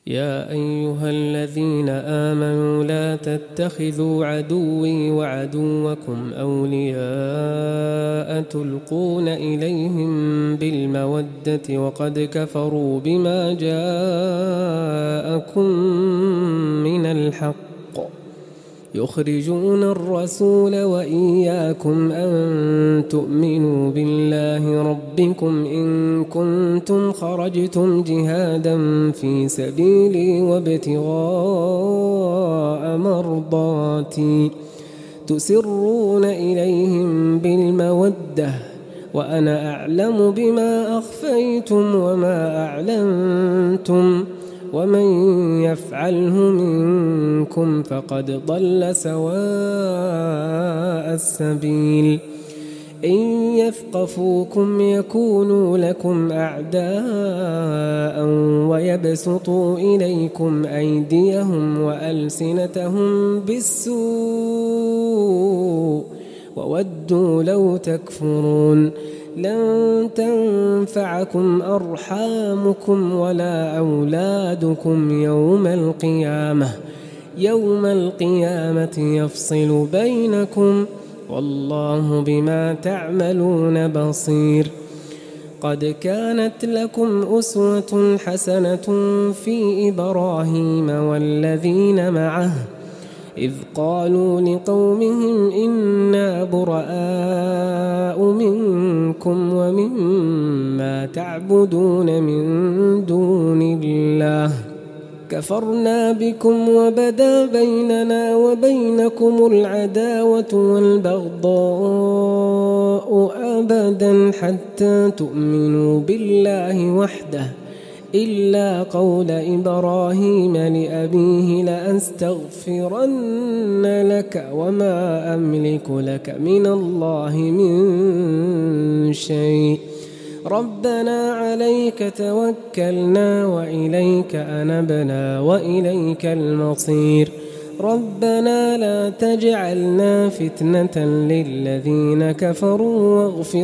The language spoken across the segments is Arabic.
يا أيها الذين آمنوا لا تتخذوا عدوي وعدوكم أولياء تلقون إليهم بالمودة وقد كفروا بما جاءكم من الحق يخرجون الرسول وإياكم أن تؤمنوا بالله ربكم إن كنتم خرجتم جهادا في سبيلي وابتغاء مرضاتي تسرون إليهم بالمودة وأنا أعلم بما أخفيتم وما أعلنتم ومن يفعله منكم فقد ضل سواء السبيل إن يثقفوكم يكونوا لكم أعداء ويبسطوا إليكم أيديهم وألسنتهم بالسوء وودوا لو تكفرون لن تنفعكم أرحامكم ولا أولادكم يوم القيامة يفصل بينكم والله بما تعملون بصير قد كانت لكم أسوة حسنة في إبراهيم والذين معه إذ قالوا لقومهم إنا براء منكم ومما تعبدون من دون الله كفرنا بكم وبدا بيننا وبينكم العداوة والبغضاء أبدا حتى تؤمنوا بالله وحده إلا قول إبراهيم لأبيه لأستغفرن لك وما أملك لك من الله من شيء ربنا عليك توكلنا وإليك أنبنا وإليك المصير ربنا لا تجعلنا فتنة للذين كفروا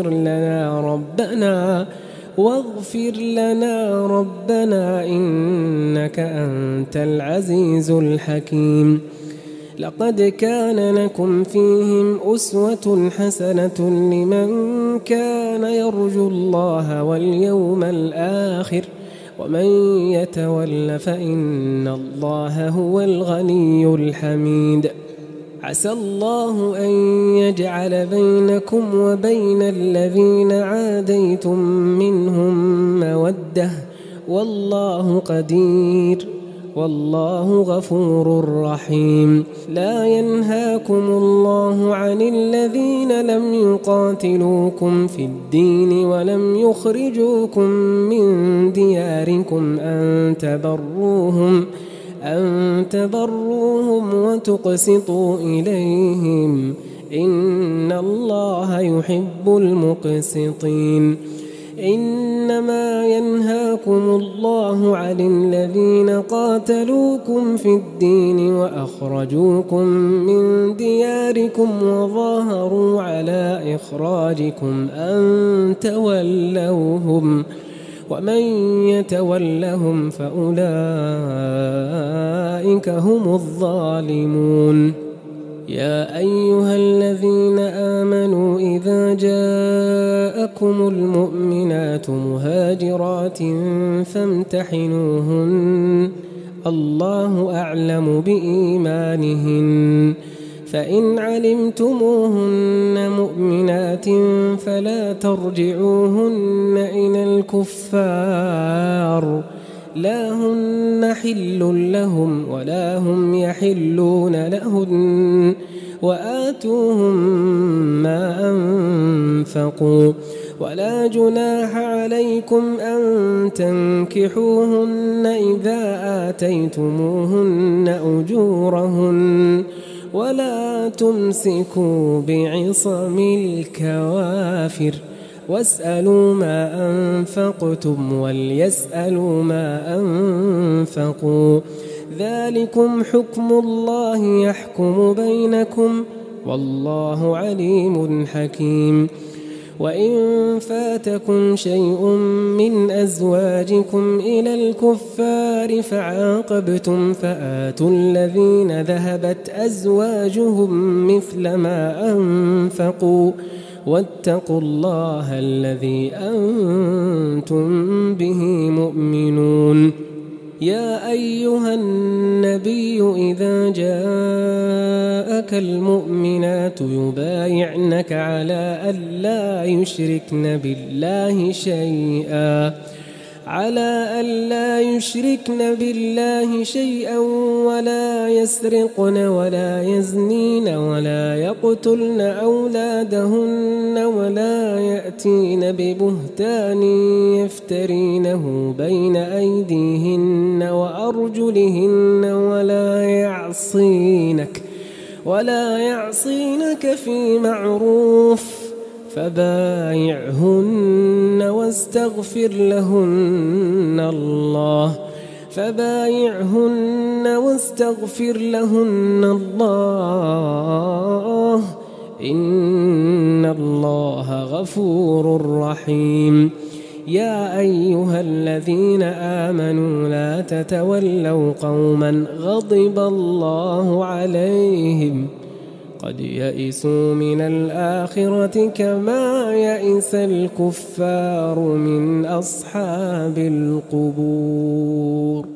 واغفر لنا ربنا إنك أنت العزيز الحكيم لقد كان لكم فيهم أسوة حسنة لمن كان يرجو الله واليوم الآخر ومن يتول فإن الله هو الغني الحميد عسى الله أن يجعل بينكم وبين الذين عاديتم منهم مودة والله قدير والله غفور رحيم لا ينهاكم الله عن الذين لم يقاتلوكم في الدين ولم يخرجوكم من دياركم أن تبروهم وتقسطوا إليهم إن الله يحب المقسطين إنما ينهاكم الله عن الذين قاتلوكم في الدين وأخرجوكم من دياركم وظاهروا على إخراجكم أن تولوهم ومن يتولهم فأولئك هم الظالمون يا أيها الذين آمنوا إذا جاءكم المؤمنات مهاجرات فامتحنوهن الله أعلم بإيمانهن فإن علمتموهن مؤمنات فلا ترجعوهن إلى الكفار لا هن حل لهم ولا هم يحلون لهن وآتوهم ما أنفقوا ولا جناح عليكم أن تنكحوهن إذا آتيتموهن أجورهن ولا تمسكوا بعصم الكوافر واسألوا ما أنفقتم وليسألوا ما أنفقوا ذلكم حكم الله يحكم بينكم والله عليم حكيم وإن فاتكم شيء من أزواجكم إلى الكفار فعاقبتم فآتوا الذين ذهبت أزواجهم مثل ما أنفقوا واتقوا الله الذي أنتم به مؤمنون. يا أيها النبي إذا جاءك المؤمنات يبايعنك على ألا يشركن بالله شيئا ولا يسرقن ولا يزنين ولا يقتلن أولادهن ولا يأتين ببهتان يفترينه بين أيديهن وأرجلهن ولا يعصينك في معروف فبايعهن واستغفر لهن الله إن الله غفور رحيم. يا أيها الذين آمنوا لا تتولوا قوما غضب الله عليهم قد يئسوا من الآخرة كما يئس الكفار من أصحاب القبور.